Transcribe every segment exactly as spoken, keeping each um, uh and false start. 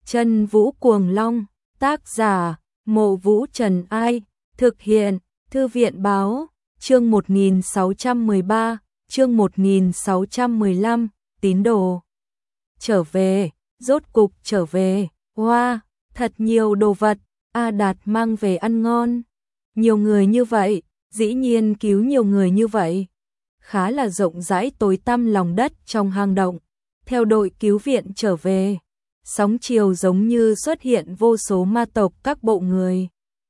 Chân Vũ Cuồng Long, tác giả, Mộ Vũ Trần Ai, thực hiện, Thư viện báo, chương một nghìn sáu trăm mười ba, chương một nghìn sáu trăm mười lăm, tín đồ. Trở về, rốt cục trở về, wow, thật nhiều đồ vật, A Đạt mang về ăn ngon. Nhiều người như vậy, dĩ nhiên cứu nhiều người như vậy. Khá là rộng rãi tối tăm lòng đất trong hang động. Theo đội cứu viện trở về, sóng chiều giống như xuất hiện vô số ma tộc các bộ người.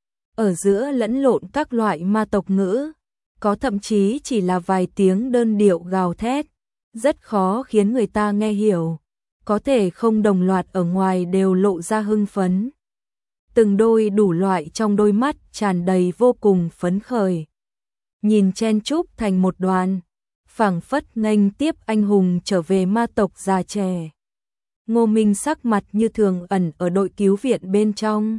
Ở giữa lẫn lộn các loại ma tộc ngữ, có thậm chí chỉ là vài tiếng đơn điệu gào thét, rất khó khiến người ta nghe hiểu. Có thể không đồng loạt ở ngoài đều lộ ra hưng phấn. Từng đôi đủ loại trong đôi mắt tràn đầy vô cùng phấn khởi. Nhìn chen chúc thành một đoàn, phảng phất nghênh tiếp anh hùng trở về ma tộc già trẻ. Ngô Minh sắc mặt như thường ẩn ở đội cứu viện bên trong.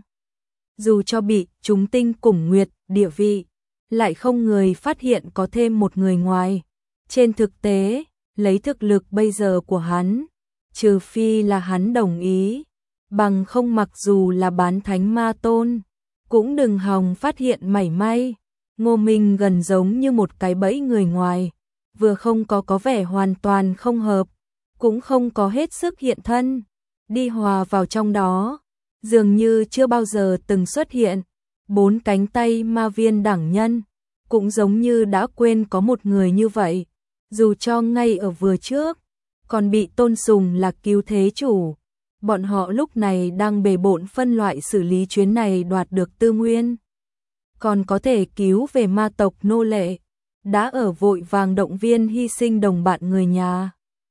Dù cho bị chúng tinh củng nguyệt địa vị, lại không người phát hiện có thêm một người ngoài. Trên thực tế, lấy thực lực bây giờ của hắn, trừ phi là hắn đồng ý, bằng không mặc dù là bán thánh ma tôn, cũng đừng hòng phát hiện mảy may. Ngô Minh gần giống như một cái bẫy người ngoài, vừa không có có vẻ hoàn toàn không hợp, cũng không có hết sức hiện thân, đi hòa vào trong đó, dường như chưa bao giờ từng xuất hiện. Bốn cánh tay ma viên đẳng nhân, cũng giống như đã quên có một người như vậy, dù cho ngay ở vừa trước, còn bị tôn sùng là cứu thế chủ. Bọn họ lúc này đang bề bộn phân loại xử lý chuyến này đoạt được tư nguyên, còn có thể cứu về ma tộc nô lệ, đã ở vội vàng động viên hy sinh đồng bạn người nhà.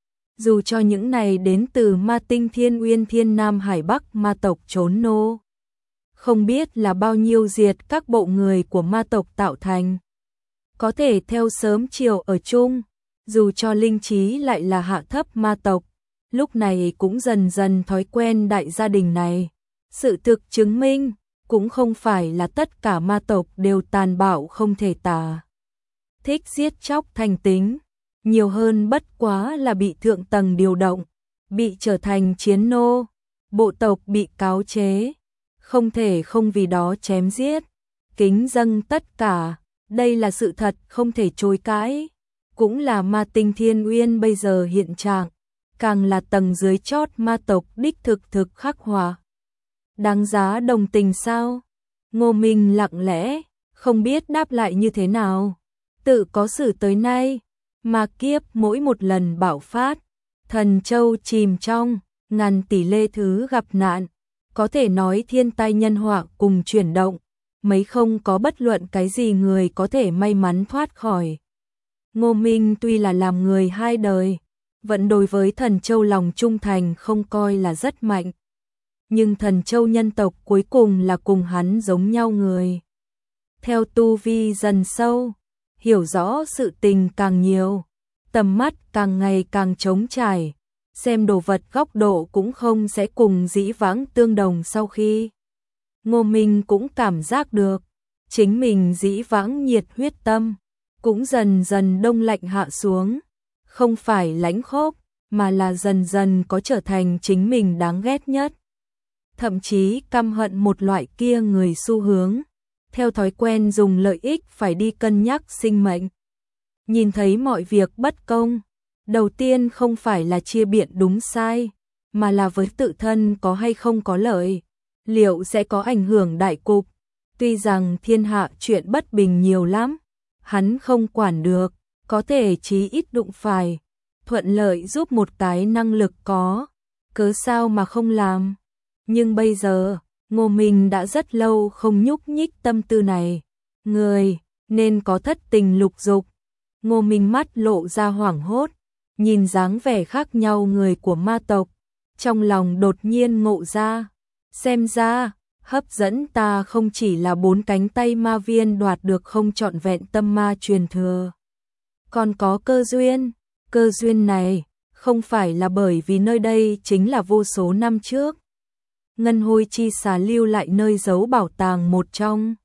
Dù cho những này đến từ ma tinh Thiên Uyên Thiên Nam Hải Bắc ma tộc trốn nô, không biết là bao nhiêu diệt các bộ người của ma tộc tạo thành, có thể theo sớm chiều ở chung, dù cho linh trí lại là hạ thấp ma tộc, lúc này cũng dần dần thói quen đại gia đình này. Sự thực chứng minh, cũng không phải là tất cả ma tộc đều tàn bạo không thể tả, thích giết chóc thành tính, nhiều hơn bất quá là bị thượng tầng điều động, bị trở thành chiến nô, bộ tộc bị cáo chế, không thể không vì đó chém giết, kính dâng tất cả, đây là sự thật không thể chối cãi, cũng là ma tinh Thiên Uyên bây giờ hiện trạng, càng là tầng dưới chót ma tộc đích thực thực khắc họa. Đáng giá đồng tình sao? Ngô Minh lặng lẽ, không biết đáp lại như thế nào. Tự có sử tới nay, ma kiếp mỗi một lần bạo phát, thần châu chìm trong ngàn tỷ lê thứ gặp nạn, có thể nói thiên tai nhân họa cùng chuyển động, mấy không có bất luận cái gì người có thể may mắn thoát khỏi. Ngô Minh tuy là làm người hai đời, vẫn đối với thần châu lòng trung thành không coi là rất mạnh. Nhưng thần châu nhân tộc cuối cùng là cùng hắn giống nhau người. Theo tu vi dần sâu, hiểu rõ sự tình càng nhiều, tầm mắt càng ngày càng trống trải, xem đồ vật góc độ cũng không sẽ cùng dĩ vãng tương đồng. Sau khi Ngô Minh cũng cảm giác được, chính mình dĩ vãng nhiệt huyết tâm, cũng dần dần đông lạnh hạ xuống, không phải lãnh khốc, mà là dần dần có trở thành chính mình đáng ghét nhất. Thậm chí căm hận một loại kia người xu hướng, theo thói quen dùng lợi ích phải đi cân nhắc sinh mệnh. Nhìn thấy mọi việc bất công, đầu tiên không phải là chia biện đúng sai, mà là với tự thân có hay không có lợi, liệu sẽ có ảnh hưởng đại cục. Tuy rằng thiên hạ chuyện bất bình nhiều lắm, hắn không quản được, có thể chí ít đụng phải, thuận lợi giúp một cái năng lực có, cớ sao mà không làm. Nhưng bây giờ, Ngô Minh đã rất lâu không nhúc nhích tâm tư này, người nên có thất tình lục dục. Ngô Minh mắt lộ ra hoảng hốt, nhìn dáng vẻ khác nhau người của ma tộc, trong lòng đột nhiên ngộ ra, xem ra, hấp dẫn ta không chỉ là bốn cánh tay ma viên đoạt được không trọn vẹn tâm ma truyền thừa, còn có cơ duyên. Cơ duyên này không phải là bởi vì nơi đây chính là vô số năm trước ngân hôi chi xà lưu lại nơi giấu bảo tàng một trong,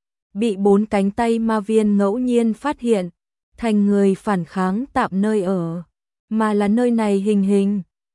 bị bốn cánh tay ma viên ngẫu nhiên phát hiện, thành người phản kháng tạm nơi ở, mà là nơi này hình hình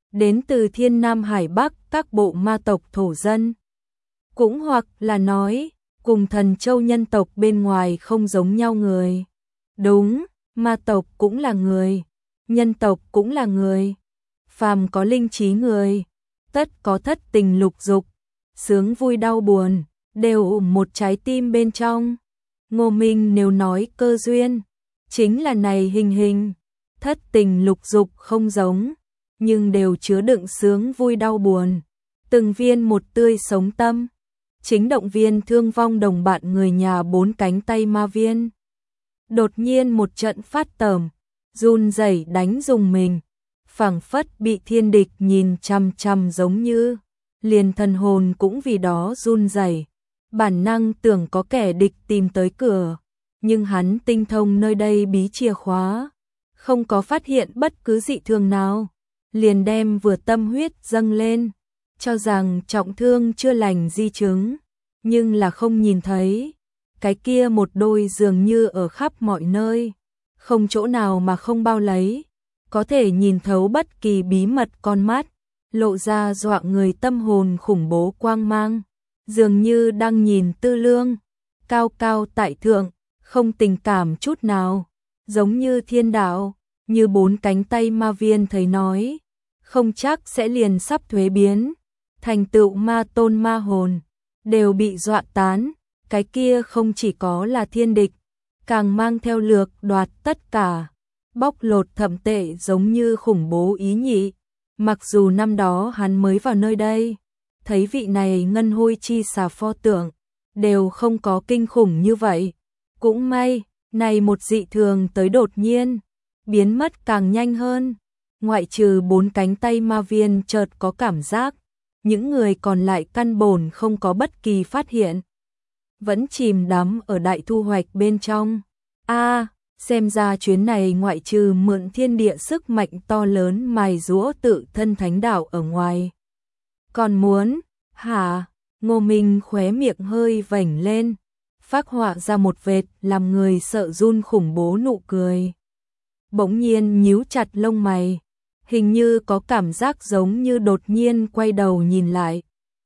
đến từ thiên nam hải bắc các bộ ma tộc thổ dân. Cũng hoặc là nói, cùng thần châu nhân tộc bên ngoài không giống nhau người. Đúng, ma tộc cũng là người, nhân tộc cũng là người. Phàm có linh trí người, tất có thất tình lục dục, sướng vui đau buồn, đều ủng một trái tim bên trong. Ngô Minh nếu nói cơ duyên, chính là này hình hình, thất tình lục dục không giống, nhưng đều chứa đựng sướng vui đau buồn, từng viên một tươi sống tâm, chính động viên thương vong đồng bạn người nhà bốn cánh tay ma viên. Đột nhiên một trận phát tởm, run rẩy đánh dùng mình, phảng phất bị thiên địch nhìn chằm chằm giống như, liền thần hồn cũng vì đó run rẩy. Bản năng tưởng có kẻ địch tìm tới cửa, nhưng hắn tinh thông nơi đây bí chìa khóa, không có phát hiện bất cứ dị thường nào, liền đem vừa tâm huyết dâng lên, cho rằng trọng thương chưa lành di chứng, nhưng là không nhìn thấy, cái kia một đôi dường như ở khắp mọi nơi, không chỗ nào mà không bao lấy, có thể nhìn thấu bất kỳ bí mật con mắt, lộ ra dọa người tâm hồn khủng bố quang mang. Dường như đang nhìn tư lương, cao cao tại thượng, không tình cảm chút nào, giống như thiên đạo, như bốn cánh tay ma viên thấy nói, không chắc sẽ liền sắp thuế biến, thành tựu ma tôn ma hồn, đều bị dọa tán, cái kia không chỉ có là thiên địch, càng mang theo lược đoạt tất cả, bóc lột thậm tệ giống như khủng bố ý nhị, mặc dù năm đó hắn mới vào nơi đây. Thấy vị này ngân hôi chi xà pho tượng, đều không có kinh khủng như vậy. Cũng may, này một dị thường tới đột nhiên, biến mất càng nhanh hơn. Ngoại trừ bốn cánh tay ma viên chợt có cảm giác, những người còn lại căn bổn không có bất kỳ phát hiện. Vẫn chìm đắm ở đại thu hoạch bên trong. A, xem ra chuyến này ngoại trừ mượn thiên địa sức mạnh to lớn mài giũa tự thân thánh đạo ở ngoài. Còn muốn, hả? Ngô Minh khóe miệng hơi vểnh lên, phác họa ra một vệt làm người sợ run khủng bố nụ cười. Bỗng nhiên nhíu chặt lông mày, hình như có cảm giác giống như đột nhiên quay đầu nhìn lại.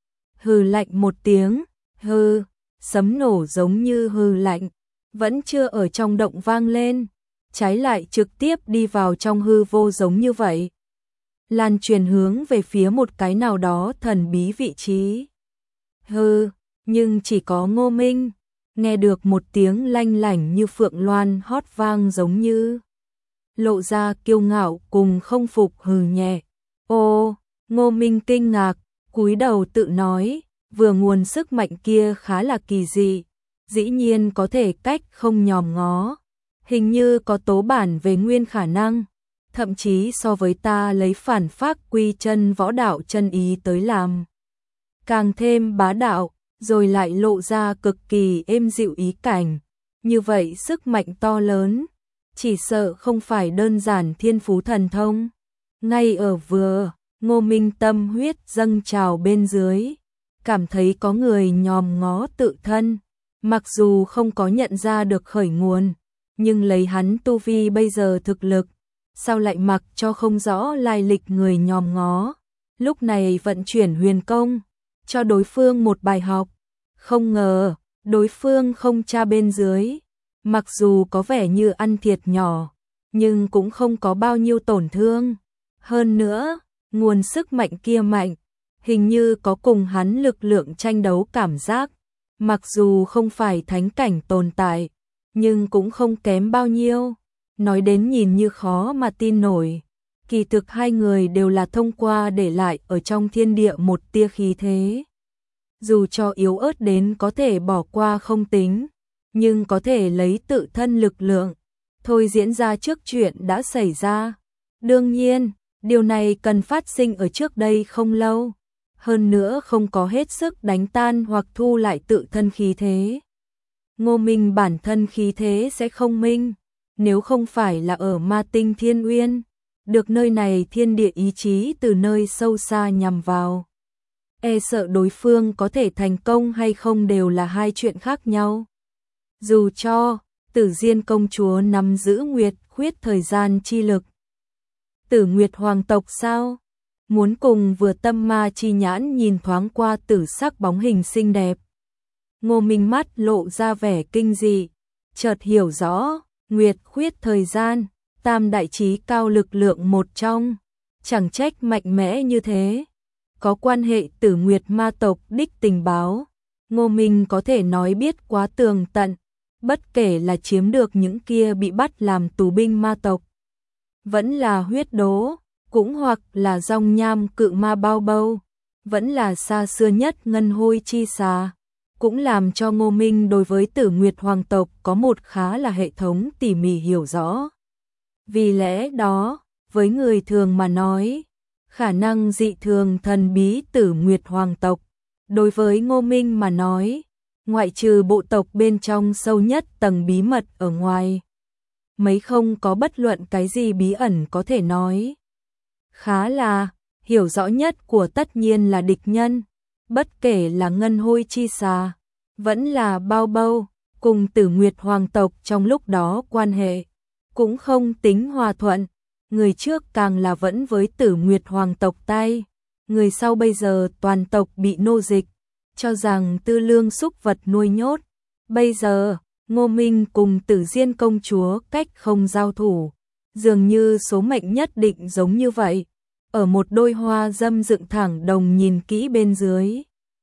Hừ lạnh một tiếng, hừ, sấm nổ giống như hừ lạnh, vẫn chưa ở trong động vang lên, trái lại trực tiếp đi vào trong hư vô giống như vậy. Lan truyền hướng về phía một cái nào đó thần bí vị trí. Hừ, nhưng chỉ có Ngô Minh, nghe được một tiếng lanh lảnh như phượng loan hót vang giống như. Lộ ra kiêu ngạo cùng không phục hừ nhẹ. Ô, Ngô Minh kinh ngạc, cúi đầu tự nói, vừa nguồn sức mạnh kia khá là kỳ dị, dĩ nhiên có thể cách không nhòm ngó, hình như có tố bản về nguyên khả năng. Thậm chí so với ta lấy phản phác quy chân võ đạo chân ý tới làm. Càng thêm bá đạo, rồi lại lộ ra cực kỳ êm dịu ý cảnh. Như vậy sức mạnh to lớn, chỉ sợ không phải đơn giản thiên phú thần thông. Ngay ở vừa, Ngô Minh tâm huyết dâng trào bên dưới, cảm thấy có người nhòm ngó tự thân. Mặc dù không có nhận ra được khởi nguồn, nhưng lấy hắn tu vi bây giờ thực lực, sao lại mặc cho không rõ lai lịch người nhòm ngó. Lúc này vận chuyển huyền công, cho đối phương một bài học. Không ngờ, đối phương không tra bên dưới. Mặc dù có vẻ như ăn thiệt nhỏ, nhưng cũng không có bao nhiêu tổn thương. Hơn nữa, nguồn sức mạnh kia mạnh, hình như có cùng hắn lực lượng tranh đấu cảm giác. Mặc dù không phải thánh cảnh tồn tại, nhưng cũng không kém bao nhiêu. Nói đến nhìn như khó mà tin nổi, kỳ thực hai người đều là thông qua để lại ở trong thiên địa một tia khí thế. Dù cho yếu ớt đến có thể bỏ qua không tính, nhưng có thể lấy tự thân lực lượng, thôi diễn ra trước chuyện đã xảy ra. Đương nhiên, điều này cần phát sinh ở trước đây không lâu, hơn nữa không có hết sức đánh tan hoặc thu lại tự thân khí thế. Ngô Minh bản thân khí thế sẽ không minh. Nếu không phải là ở ma tinh thiên uyên, được nơi này thiên địa ý chí từ nơi sâu xa nhằm vào. E sợ đối phương có thể thành công hay không đều là hai chuyện khác nhau. Dù cho, Tử Diên công chúa nắm giữ nguyệt khuyết thời gian chi lực. Tử Nguyệt hoàng tộc sao? muốn cùng vừa tâm ma chi nhãn nhìn thoáng qua tử sắc bóng hình xinh đẹp. Ngô Minh mắt lộ ra vẻ kinh dị, chợt hiểu rõ, Nguyệt khuyết thời gian, tam đại chí cao lực lượng một trong, chẳng trách mạnh mẽ như thế. Có quan hệ Tử Nguyệt ma tộc đích tình báo, Ngô Minh có thể nói biết quá tường tận, bất kể là chiếm được những kia bị bắt làm tù binh ma tộc, vẫn là huyết đố, cũng hoặc là dòng nham cự ma bao bâu, vẫn là xa xưa nhất ngân hôi chi xà, cũng làm cho Ngô Minh đối với Tử Nguyệt hoàng tộc có một khá là hệ thống tỉ mỉ hiểu rõ. Vì lẽ đó, với người thường mà nói, khả năng dị thường thần bí Tử Nguyệt hoàng tộc, đối với Ngô Minh mà nói, ngoại trừ bộ tộc bên trong sâu nhất tầng bí mật ở ngoài, mấy không có bất luận cái gì bí ẩn có thể nói. Khá là, hiểu rõ nhất của tất nhiên là địch nhân, bất kể là ngân hôi chi xà, vẫn là bao bâu, cùng Tử Nguyệt hoàng tộc trong lúc đó quan hệ, cũng không tính hòa thuận, người trước càng là vẫn với Tử Nguyệt hoàng tộc tay, người sau bây giờ toàn tộc bị nô dịch, cho rằng tư lương súc vật nuôi nhốt. Bây giờ, Ngô Minh cùng Tử Diên công chúa cách không giao thủ, dường như số mệnh nhất định giống như vậy, ở một đôi hoa dâm dựng thẳng đồng nhìn kỹ bên dưới.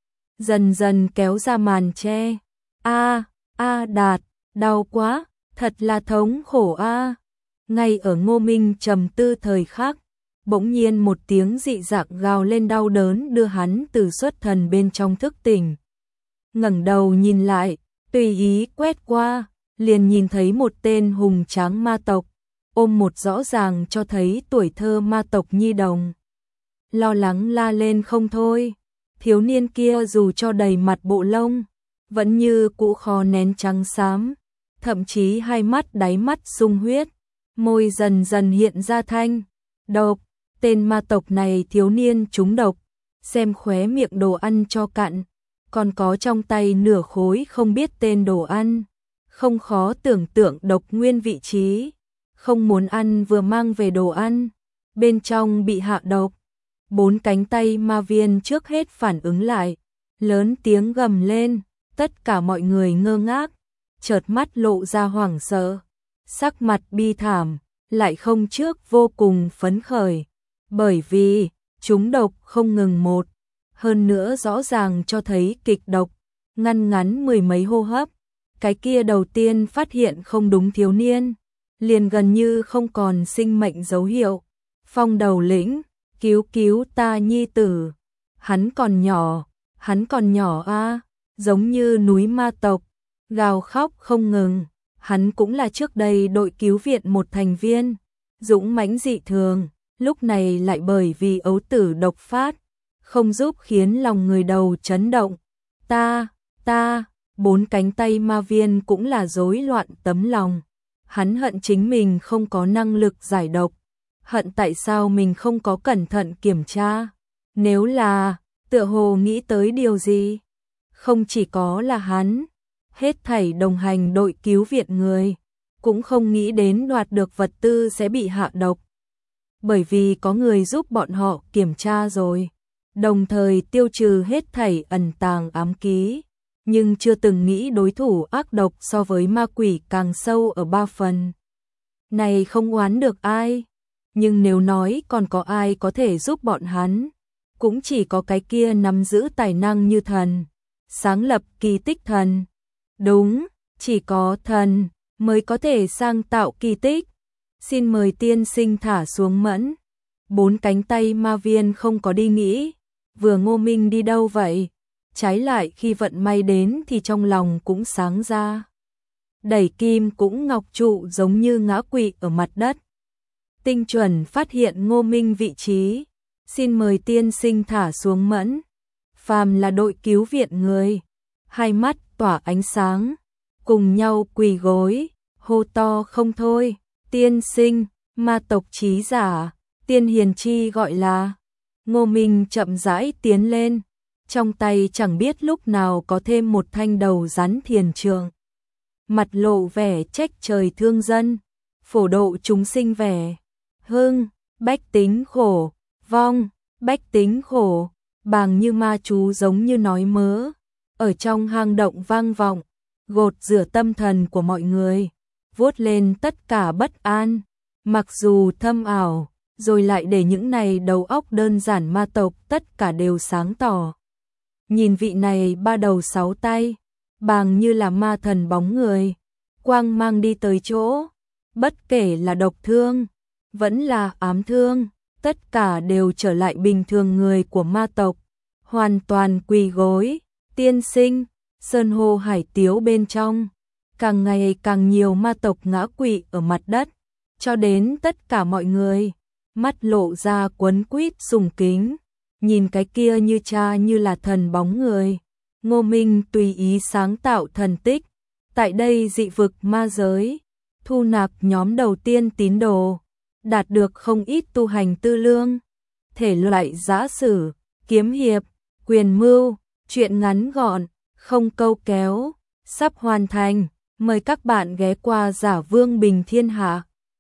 Dần dần kéo ra màn che. A, a Đạt, đau quá, thật là thống khổ a. Ngay ở Ngô Minh trầm tư thời khắc, bỗng nhiên một tiếng dị dạng gào lên đau đớn đưa hắn từ xuất thần bên trong thức tỉnh. Ngẩng đầu nhìn lại, tùy ý quét qua, liền nhìn thấy một tên hùng tráng ma tộc, ôm một rõ ràng cho thấy tuổi thơ ma tộc nhi đồng. Lo lắng la lên không thôi, thiếu niên kia dù cho đầy mặt bộ lông, vẫn như cũ khó nén trắng xám, thậm chí hai mắt đáy mắt sung huyết, môi dần dần hiện ra thanh, độc, tên ma tộc này thiếu niên trúng độc, xem khóe miệng đồ ăn cho cạn, còn có trong tay nửa khối không biết tên đồ ăn, không khó tưởng tượng độc nguyên vị trí, không muốn ăn vừa mang về đồ ăn, bên trong bị hạ độc. Bốn cánh tay ma viên trước hết phản ứng lại, lớn tiếng gầm lên, tất cả mọi người ngơ ngác, chợt mắt lộ ra hoảng sợ, sắc mặt bi thảm, lại không trước vô cùng phấn khởi, bởi vì chúng độc không ngừng một, hơn nữa rõ ràng cho thấy kịch độc, ngăn ngắn mười mấy hô hấp, cái kia đầu tiên phát hiện không đúng thiếu niên, liền gần như không còn sinh mệnh dấu hiệu. Phong đầu lĩnh, cứu cứu ta nhi tử, hắn còn nhỏ, hắn còn nhỏ a, giống như núi ma tộc, gào khóc không ngừng, hắn cũng là trước đây đội cứu viện một thành viên, dũng mãnh dị thường, lúc này lại bởi vì ấu tử độc phát, không giúp khiến lòng người đầu chấn động. Ta, ta, bốn cánh tay ma viên cũng là rối loạn tấm lòng. Hắn hận chính mình không có năng lực giải độc, hận tại sao mình không có cẩn thận kiểm tra. Nếu là, tựa hồ nghĩ tới điều gì? Không chỉ có là hắn, hết thảy đồng hành đội cứu viện người, cũng không nghĩ đến đoạt được vật tư sẽ bị hạ độc. Bởi vì có người giúp bọn họ kiểm tra rồi, đồng thời tiêu trừ hết thảy ẩn tàng ám ký, nhưng chưa từng nghĩ đối thủ ác độc so với ma quỷ càng sâu ở ba phần. Này không oán được ai, nhưng nếu nói còn có ai có thể giúp bọn hắn, cũng chỉ có cái kia nắm giữ tài năng như thần, sáng lập kỳ tích thần. Đúng, chỉ có thần mới có thể sang tạo kỳ tích. Xin mời tiên sinh thả xuống mẫn. Bốn cánh tay ma viên không có đi nghĩ, vừa Ngô Minh đi đâu vậy? Trái lại khi vận may đến thì trong lòng cũng sáng ra. Đẩy kim cũng ngọc trụ giống như ngã quỵ ở mặt đất. Tinh chuẩn phát hiện Ngô Minh vị trí. Xin mời tiên sinh thả xuống mẫn. Phàm là đội cứu viện người, hai mắt tỏa ánh sáng, cùng nhau quỳ gối, hô to không thôi. Tiên sinh, ma tộc trí giả, tiên hiền chi gọi là. Ngô Minh chậm rãi tiến lên, trong tay chẳng biết lúc nào có thêm một thanh đầu rắn thiền trượng. Mặt lộ vẻ trách trời thương dân, phổ độ chúng sinh vẻ, hưng, bách tính khổ, vong, bách tính khổ, bàng như ma chú giống như nói mớ, ở trong hang động vang vọng, gột rửa tâm thần của mọi người, vuốt lên tất cả bất an, mặc dù thâm ảo, rồi lại để những này đầu óc đơn giản ma tộc tất cả đều sáng tỏ. Nhìn vị này ba đầu sáu tay, bàng như là ma thần bóng người, quang mang đi tới chỗ, bất kể là độc thương, vẫn là ám thương, tất cả đều trở lại bình thường người của ma tộc, hoàn toàn quỳ gối, tiên sinh, sơn hô hải tiếu bên trong, càng ngày càng nhiều ma tộc ngã quỵ ở mặt đất, cho đến tất cả mọi người, mắt lộ ra quấn quýt sùng kính, nhìn cái kia như cha như là thần bóng người. Ngô Minh tùy ý sáng tạo thần tích, tại đây dị vực ma giới, thu nạp nhóm đầu tiên tín đồ, đạt được không ít tu hành tư lương, thể loại giã sử, kiếm hiệp, quyền mưu, truyện ngắn gọn, không câu kéo, sắp hoàn thành, mời các bạn ghé qua Giả Vương Bình Thiên Hạ.